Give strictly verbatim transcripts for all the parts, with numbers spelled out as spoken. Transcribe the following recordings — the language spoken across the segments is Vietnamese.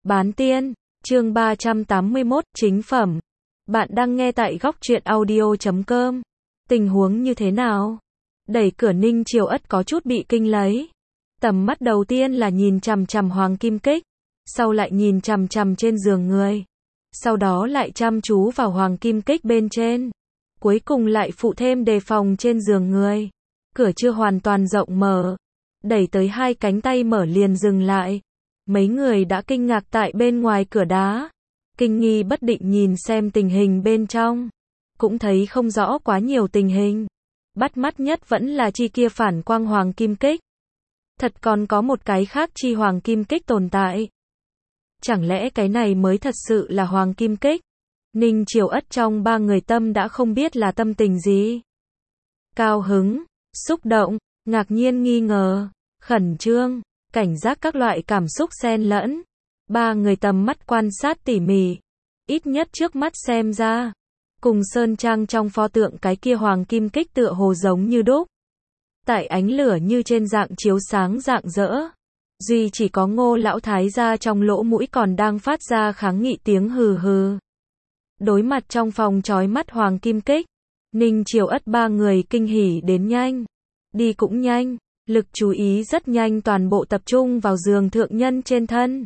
Bán tiên, chương ba trăm tám mươi mốt, chính phẩm. Bạn đang nghe tại góc truyện audio chấm com. Tình huống như thế nào? Đẩy cửa Ninh Triều Ất có chút bị kinh lấy. Tầm mắt đầu tiên là nhìn chằm chằm Hoàng Kim Kích, sau lại nhìn chằm chằm trên giường người, sau đó lại chăm chú vào Hoàng Kim Kích bên trên, cuối cùng lại phụ thêm đề phòng trên giường người. Cửa chưa hoàn toàn rộng mở, đẩy tới hai cánh tay mở liền dừng lại. Mấy người đã kinh ngạc tại bên ngoài cửa đá, kinh nghi bất định nhìn xem tình hình bên trong, cũng thấy không rõ quá nhiều tình hình. Bắt mắt nhất vẫn là chi kia phản quang Hoàng Kim Kích. Thật còn có một cái khác chi Hoàng Kim Kích tồn tại. Chẳng lẽ cái này mới thật sự là Hoàng Kim Kích? Ninh Triều Ất trong ba người tâm đã không biết là tâm tình gì. Cao hứng, xúc động, ngạc nhiên nghi ngờ, khẩn trương, cảnh giác các loại cảm xúc xen lẫn. Ba người tầm mắt quan sát tỉ mỉ. Ít nhất trước mắt xem ra, cùng sơn trang trong pho tượng cái kia Hoàng Kim Kích tựa hồ giống như đúc. Tại ánh lửa như trên dạng chiếu sáng rạng rỡ. Duy chỉ có Ngô lão thái gia trong lỗ mũi còn đang phát ra kháng nghị tiếng hừ hừ. Đối mặt trong phòng chói mắt Hoàng Kim Kích, Ninh Triều Ất ba người kinh hỉ đến nhanh, đi cũng nhanh, lực chú ý rất nhanh toàn bộ tập trung vào giường thượng nhân trên thân.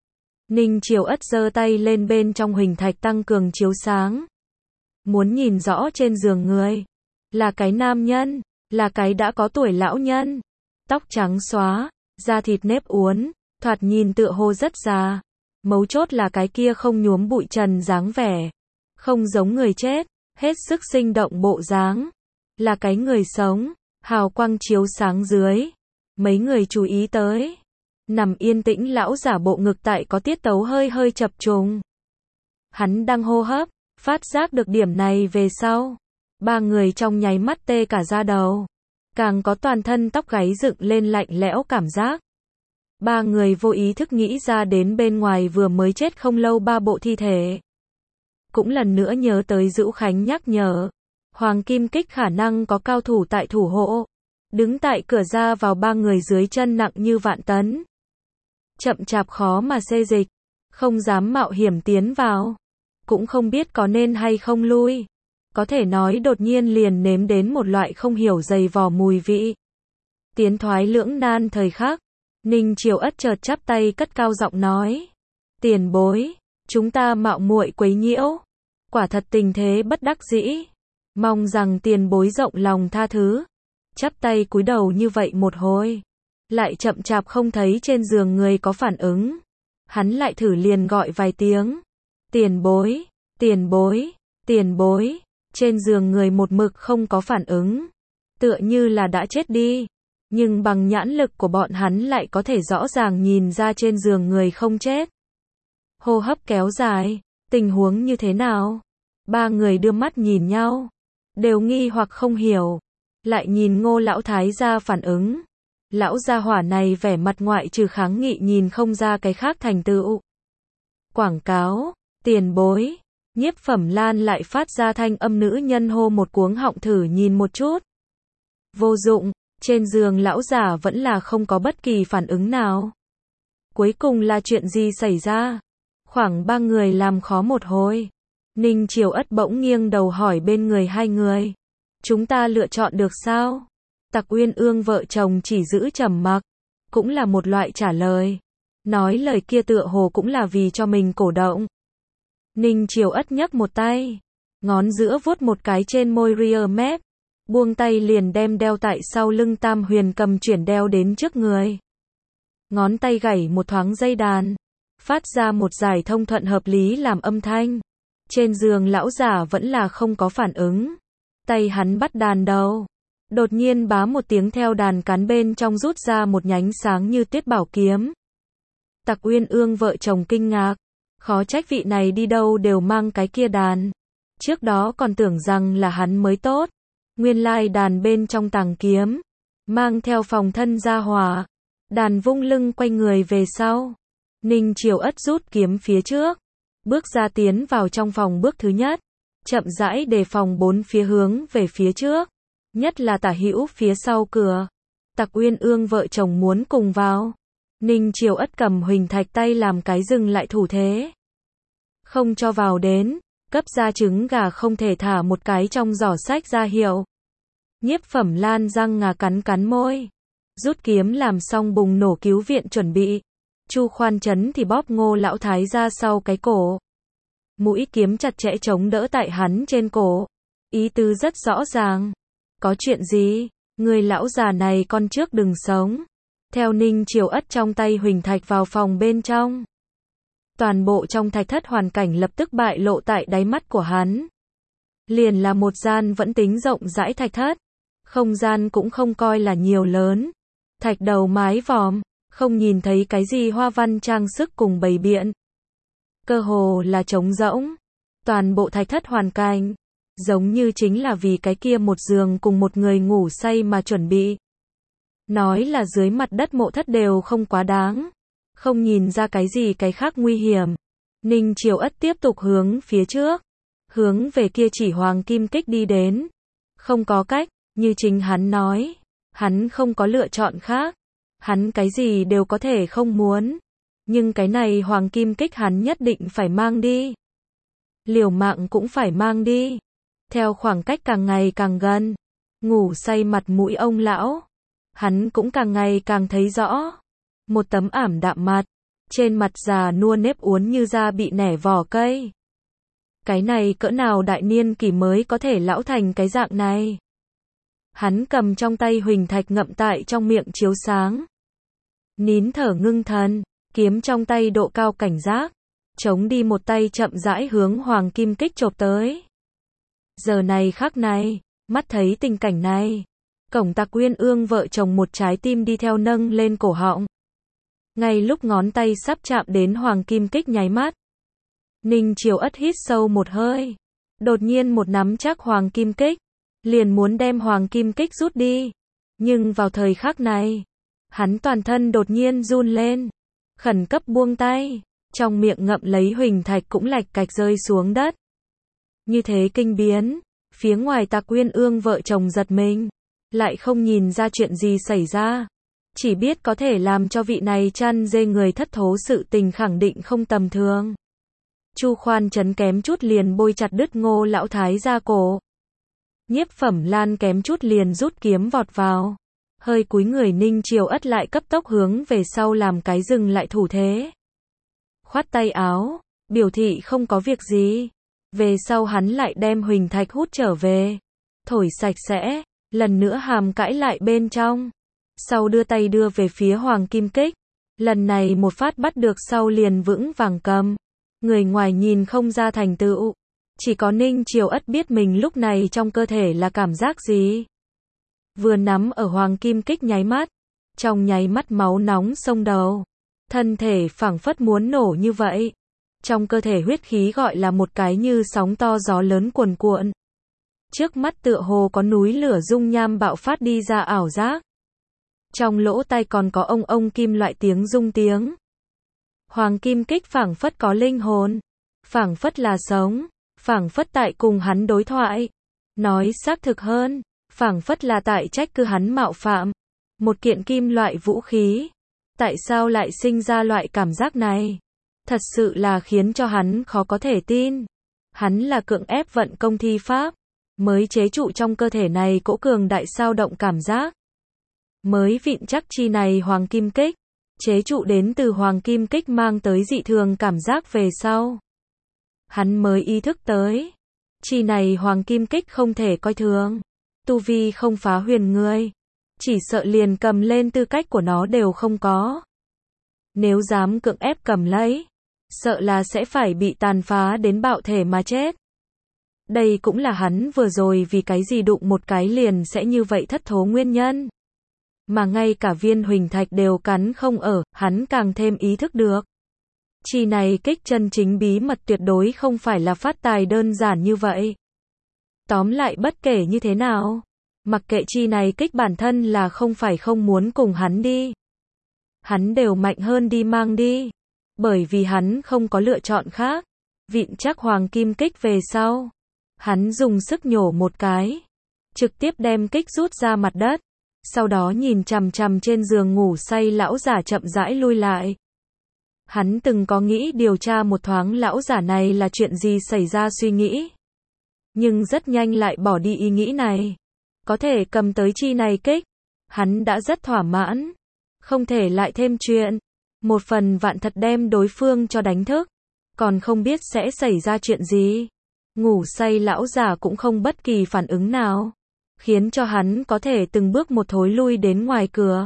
Ninh Triều Ất giơ tay lên bên trong huỳnh thạch tăng cường chiếu sáng. Muốn nhìn rõ trên giường người, là cái nam nhân, là cái đã có tuổi lão nhân, tóc trắng xóa, da thịt nếp uốn, thoạt nhìn tựa hồ rất già. Mấu chốt là cái kia không nhuốm bụi trần dáng vẻ, không giống người chết, hết sức sinh động bộ dáng, là cái người sống. Hào quang chiếu sáng dưới, mấy người chú ý tới, nằm yên tĩnh lão giả bộ ngực tại có tiết tấu hơi hơi chập trùng. Hắn đang hô hấp, phát giác được điểm này về sau, ba người trong nháy mắt tê cả da đầu, càng có toàn thân tóc gáy dựng lên lạnh lẽo cảm giác. Ba người vô ý thức nghĩ ra đến bên ngoài vừa mới chết không lâu ba bộ thi thể. Cũng lần nữa nhớ tới Dữu Khánh nhắc nhở, Hoàng Kim Kích khả năng có cao thủ tại thủ hộ, đứng tại cửa ra vào ba người dưới chân nặng như vạn tấn. Chậm chạp khó mà xê dịch, không dám mạo hiểm tiến vào, cũng không biết có nên hay không lui. Có thể nói đột nhiên liền nếm đến một loại không hiểu dày vò mùi vị. Tiến thoái lưỡng nan thời khắc, Ninh Triều Ất chợt chắp tay cất cao giọng nói: "Tiền bối, chúng ta mạo muội quấy nhiễu, quả thật tình thế bất đắc dĩ. Mong rằng tiền bối rộng lòng tha thứ." Chắp tay cúi đầu như vậy một hồi, lại chậm chạp không thấy trên giường người có phản ứng. Hắn lại thử liền gọi vài tiếng: "Tiền bối, tiền bối, tiền bối." Trên giường người một mực không có phản ứng, tựa như là đã chết đi. Nhưng bằng nhãn lực của bọn hắn lại có thể rõ ràng nhìn ra trên giường người không chết. Hô hấp kéo dài, tình huống như thế nào? Ba người đưa mắt nhìn nhau, đều nghi hoặc không hiểu. Lại nhìn Ngô lão thái gia phản ứng. Lão gia hỏa này vẻ mặt ngoại trừ kháng nghị nhìn không ra cái khác thành tựu. Quảng cáo, tiền bối, Nhiếp Phẩm Lan lại phát ra thanh âm nữ nhân hô một cuống họng thử nhìn một chút. Vô dụng, trên giường lão giả vẫn là không có bất kỳ phản ứng nào. Cuối cùng là chuyện gì xảy ra? Khoảng ba người làm khó một hồi. Ninh Triều Ất bỗng nghiêng đầu hỏi bên người hai người: "Chúng ta lựa chọn được sao?" Tặc Uyên Ương vợ chồng chỉ giữ trầm mặc, cũng là một loại trả lời. Nói lời kia tựa hồ cũng là vì cho mình cổ động. Ninh Triều Ất nhấc một tay, ngón giữa vuốt một cái trên môi ria mép, buông tay liền đem đeo tại sau lưng Tam Huyền cầm chuyển đeo đến trước người. Ngón tay gảy một thoáng dây đàn, phát ra một giải thông thuận hợp lý làm âm thanh. Trên giường lão giả vẫn là không có phản ứng. Tay hắn bắt đàn đầu, đột nhiên bá một tiếng theo đàn cán bên trong rút ra một nhánh sáng như tuyết bảo kiếm. Tặc Uyên Ương vợ chồng kinh ngạc, khó trách vị này đi đâu đều mang cái kia đàn. Trước đó còn tưởng rằng là hắn mới tốt, nguyên lai đàn bên trong tàng kiếm, mang theo phòng thân gia hỏa. Đàn vung lưng quay người về sau, Ninh Triều Ất rút kiếm phía trước, bước ra tiến vào trong phòng bước thứ nhất, chậm rãi đề phòng bốn phía hướng về phía trước, nhất là tả hữu phía sau cửa. Tặc Uyên Ương vợ chồng muốn cùng vào, Ninh Triều Ất cầm huỳnh thạch tay làm cái dừng lại thủ thế. Không cho vào đến, cấp ra trứng gà không thể thả một cái trong giỏ sách ra hiệu. Nhiếp Phẩm Lan răng ngà cắn cắn môi. Rút kiếm làm xong bùng nổ cứu viện chuẩn bị. Chu Khoan Trấn thì bóp Ngô Lão Thái ra sau cái cổ. Mũi kiếm chặt chẽ chống đỡ tại hắn trên cổ. Ý tứ rất rõ ràng. Có chuyện gì? Người lão già này con trước đừng sống. Theo Ninh Triều Ất trong tay huỳnh thạch vào phòng bên trong. Toàn bộ trong thạch thất hoàn cảnh lập tức bại lộ tại đáy mắt của hắn. Liền là một gian vẫn tính rộng rãi thạch thất. Không gian cũng không coi là nhiều lớn. Thạch đầu mái vòm, không nhìn thấy cái gì hoa văn trang sức cùng bày biện. Cơ hồ là trống rỗng. Toàn bộ thạch thất hoàn cảnh, giống như chính là vì cái kia một giường cùng một người ngủ say mà chuẩn bị. Nói là dưới mặt đất mộ thất đều không quá đáng. Không nhìn ra cái gì cái khác nguy hiểm. Ninh Triều Ất tiếp tục hướng phía trước. Hướng về kia chỉ hoàng kim kích đi đến. Không có cách, như chính hắn nói. Hắn không có lựa chọn khác. Hắn cái gì đều có thể không muốn. Nhưng cái này hoàng kim kích hắn nhất định phải mang đi. Liều mạng cũng phải mang đi. Theo khoảng cách càng ngày càng gần. Ngủ say mặt mũi ông lão. Hắn cũng càng ngày càng thấy rõ. Một tấm ảm đạm mặt. Trên mặt già nua nếp uốn như da bị nẻ vỏ cây. Cái này cỡ nào đại niên kỷ mới có thể lão thành cái dạng này. Hắn cầm trong tay huỳnh thạch ngậm tại trong miệng chiếu sáng. Nín thở ngưng thần, kiếm trong tay độ cao cảnh giác. Chống đi một tay chậm rãi hướng hoàng kim kích chộp tới. Giờ này khắc này, mắt thấy tình cảnh này. Cổng Tạc Uyên Ương vợ chồng một trái tim đi theo nâng lên cổ họng. Ngay lúc ngón tay sắp chạm đến hoàng kim kích nháy mắt. Ninh Triều Ất hít sâu một hơi. Đột nhiên một nắm chắc hoàng kim kích. Liền muốn đem hoàng kim kích rút đi. Nhưng vào thời khắc này, hắn toàn thân đột nhiên run lên. Khẩn cấp buông tay. Trong miệng ngậm lấy huỳnh thạch cũng lạch cạch rơi xuống đất. Như thế kinh biến. Phía ngoài Tạc Uyên Ương vợ chồng giật mình. Lại không nhìn ra chuyện gì xảy ra. Chỉ biết có thể làm cho vị này chăn dê người thất thố sự tình khẳng định không tầm thường. Chu Khoan Trấn kém chút liền bôi chặt đứt Ngô Lão Thái ra cổ. Nhiếp Phẩm Lan kém chút liền rút kiếm vọt vào. Hơi cúi người Ninh Triều Ất lại cấp tốc hướng về sau làm cái dừng lại thủ thế. Khoát tay áo, biểu thị không có việc gì. Về sau hắn lại đem huỳnh thạch hút trở về. Thổi sạch sẽ, lần nữa hàm cãi lại bên trong. Sau đưa tay đưa về phía hoàng kim kích. Lần này một phát bắt được sau liền vững vàng cầm. Người ngoài nhìn không ra thành tựu. Chỉ có Ninh Triều Ất biết mình lúc này trong cơ thể là cảm giác gì. Vừa nắm ở hoàng kim kích nháy mắt. Trong nháy mắt máu nóng xông đầu. Thân thể phảng phất muốn nổ như vậy. Trong cơ thể huyết khí gọi là một cái như sóng to gió lớn cuồn cuộn. Trước mắt tựa hồ có núi lửa dung nham bạo phát đi ra ảo giác. Trong lỗ tai còn có ông ông kim loại tiếng rung tiếng. Hoàng kim kích phảng phất có linh hồn. Phảng phất là sống. Phảng phất tại cùng hắn đối thoại. Nói xác thực hơn. Phảng phất là tại trách cứ hắn mạo phạm. Một kiện kim loại vũ khí. Tại sao lại sinh ra loại cảm giác này? Thật sự là khiến cho hắn khó có thể tin. Hắn là cưỡng ép vận công thi pháp. Mới chế trụ trong cơ thể này cỗ cường đại sao động cảm giác. Mới vịn chắc chi này hoàng kim kích. Chế trụ đến từ hoàng kim kích mang tới dị thường cảm giác về sau. Hắn mới ý thức tới. Chi này hoàng kim kích không thể coi thường. Tu vi không phá huyền người. Chỉ sợ liền cầm lên tư cách của nó đều không có. Nếu dám cưỡng ép cầm lấy. Sợ là sẽ phải bị tàn phá đến bạo thể mà chết. Đây cũng là hắn vừa rồi vì cái gì đụng một cái liền sẽ như vậy thất thố nguyên nhân. Mà ngay cả viên huỳnh thạch đều cắn không ở, hắn càng thêm ý thức được. Chi này kích chân chính bí mật tuyệt đối không phải là phát tài đơn giản như vậy. Tóm lại bất kể như thế nào, mặc kệ chi này kích bản thân là không phải không muốn cùng hắn đi. Hắn đều mạnh hơn đi mang đi. Bởi vì hắn không có lựa chọn khác. Vịn chắc hoàng kim kích về sau. Hắn dùng sức nhổ một cái. Trực tiếp đem kích rút ra mặt đất. sau đó nhìn chằm chằm trên giường ngủ say lão giả chậm rãi lui lại. Hắn từng có nghĩ điều tra một thoáng lão giả này là chuyện gì xảy ra suy nghĩ. Nhưng rất nhanh lại bỏ đi ý nghĩ này. Có thể cầm tới chi này kích. Hắn đã rất thỏa mãn. Không thể lại thêm chuyện. Một phần vạn thật đem đối phương cho đánh thức. Còn không biết sẽ xảy ra chuyện gì. Ngủ say lão giả cũng không bất kỳ phản ứng nào. Khiến cho hắn có thể từng bước một thối lui đến ngoài cửa.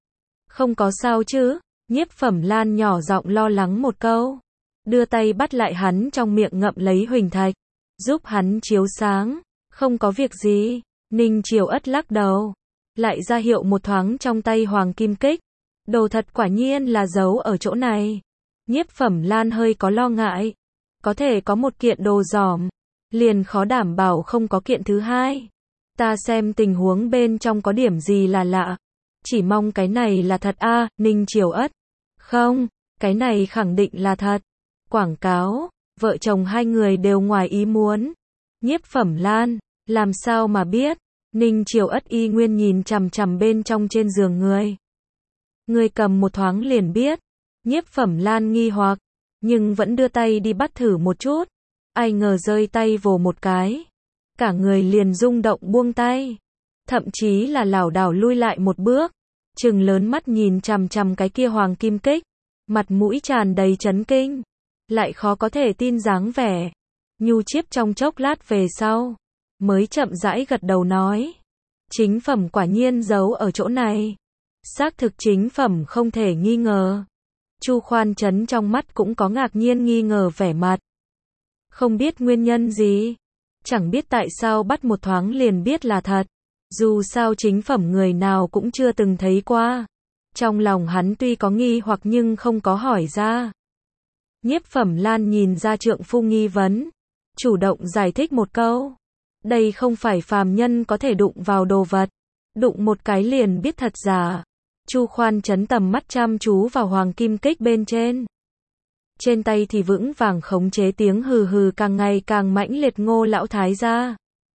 Không có sao chứ? Nhiếp Phẩm Lan nhỏ giọng lo lắng một câu. Đưa tay bắt lại hắn trong miệng ngậm lấy huỳnh thạch. Giúp hắn chiếu sáng. Không có việc gì. Ninh Triều Ất lắc đầu. Lại ra hiệu một thoáng trong tay hoàng kim kích. Đồ thật quả nhiên là giấu ở chỗ này. Nhiếp Phẩm Lan hơi có lo ngại. Có thể có một kiện đồ giỏm. Liền khó đảm bảo không có kiện thứ hai. Ta xem tình huống bên trong có điểm gì là lạ. Chỉ mong cái này là thật a. À, Ninh Triều Ất. Không, cái này khẳng định là thật. Quảng cáo, vợ chồng hai người đều ngoài ý muốn. Nhiếp Phẩm Lan, làm sao mà biết? Ninh Triều Ất y nguyên nhìn chằm chằm bên trong trên giường người. Người cầm một thoáng liền biết. Nhiếp Phẩm Lan nghi hoặc, nhưng vẫn đưa tay đi bắt thử một chút. Ai ngờ rơi tay vồ một cái. Cả người liền rung động buông tay. Thậm chí là lảo đảo lui lại một bước. Trừng lớn mắt nhìn chằm chằm cái kia hoàng kim kích. Mặt mũi tràn đầy chấn kinh. Lại khó có thể tin dáng vẻ. Nhu Chiếp trong chốc lát về sau. Mới chậm rãi gật đầu nói. Chính phẩm quả nhiên giấu ở chỗ này. Xác thực chính phẩm không thể nghi ngờ. Chu Khoan Trấn trong mắt cũng có ngạc nhiên nghi ngờ vẻ mặt. Không biết nguyên nhân gì. Chẳng biết tại sao bắt một thoáng liền biết là thật. Dù sao chính phẩm người nào cũng chưa từng thấy qua. Trong lòng hắn tuy có nghi hoặc nhưng không có hỏi ra. Nhiếp Phẩm Lan nhìn ra trượng phu nghi vấn. Chủ động giải thích một câu. Đây không phải phàm nhân có thể đụng vào đồ vật. Đụng một cái liền biết thật giả. Chu Khoan Trấn tầm mắt chăm chú vào hoàng kim kích bên trên. Trên tay thì vững vàng khống chế tiếng hừ hừ càng ngày càng mãnh liệt Ngô lão thái gia.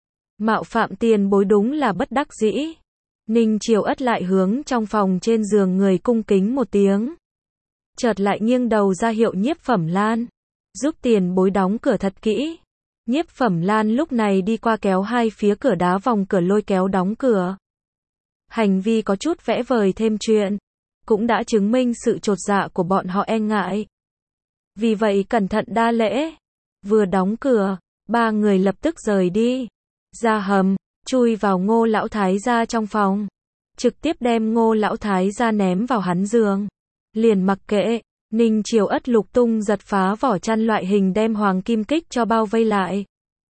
Mạo phạm tiền bối đúng là bất đắc dĩ. Ninh Triều Ất lại hướng trong phòng trên giường người cung kính một tiếng. Chợt lại nghiêng đầu ra hiệu Nhiếp Phẩm Lan. Giúp tiền bối đóng cửa thật kỹ. Nhiếp Phẩm Lan lúc này đi qua kéo hai phía cửa đá vòng cửa lôi kéo đóng cửa. Hành vi có chút vẽ vời thêm chuyện. Cũng đã chứng minh sự chột dạ của bọn họ e ngại. Vì vậy cẩn thận đa lễ. Vừa đóng cửa, ba người lập tức rời đi. Ra hầm, chui vào Ngô lão thái gia trong phòng. Trực tiếp đem Ngô lão thái gia ném vào hắn giường. Liền mặc kệ, Ninh Triều Ất lục tung giật phá vỏ chăn loại hình đem hoàng kim kích cho bao vây lại.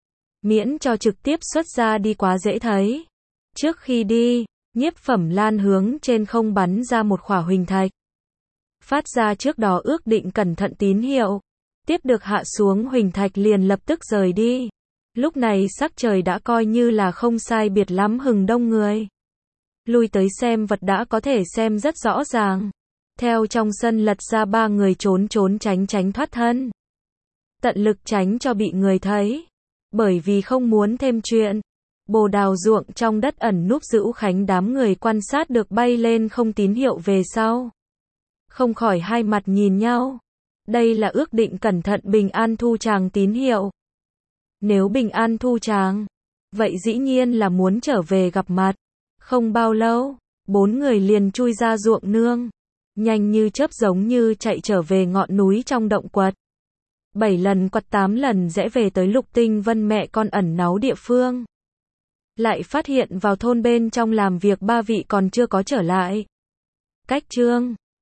Miễn cho trực tiếp xuất ra đi quá dễ thấy. Trước khi đi, Nhiếp Phẩm Lan hướng trên không bắn ra một khỏa huỳnh thạch. Phát ra trước đó ước định cẩn thận tín hiệu. Tiếp được hạ xuống huỳnh thạch liền lập tức rời đi. Lúc này sắc trời đã coi như là không sai biệt lắm hừng đông người. Lui tới xem vật đã có thể xem rất rõ ràng. Theo trong sân lật ra ba người trốn trốn tránh tránh thoát thân. Tận lực tránh cho bị người thấy. Bởi vì không muốn thêm chuyện. Bồ đào ruộng trong đất ẩn núp giữ khánh đám người quan sát được bay lên không tín hiệu về sau. Không khỏi hai mặt nhìn nhau. Đây là ước định cẩn thận bình an thu tràng tín hiệu. Nếu bình an thu tràng, vậy dĩ nhiên là muốn trở về gặp mặt. Không bao lâu, bốn người liền chui ra ruộng nương. Nhanh như chớp giống như chạy trở về ngọn núi trong động quật. Bảy lần quật tám lần rẽ về tới Lục Tinh Vân mẹ con ẩn náu địa phương. Lại phát hiện vào thôn bên trong làm việc ba vị còn chưa có trở lại. Cách chương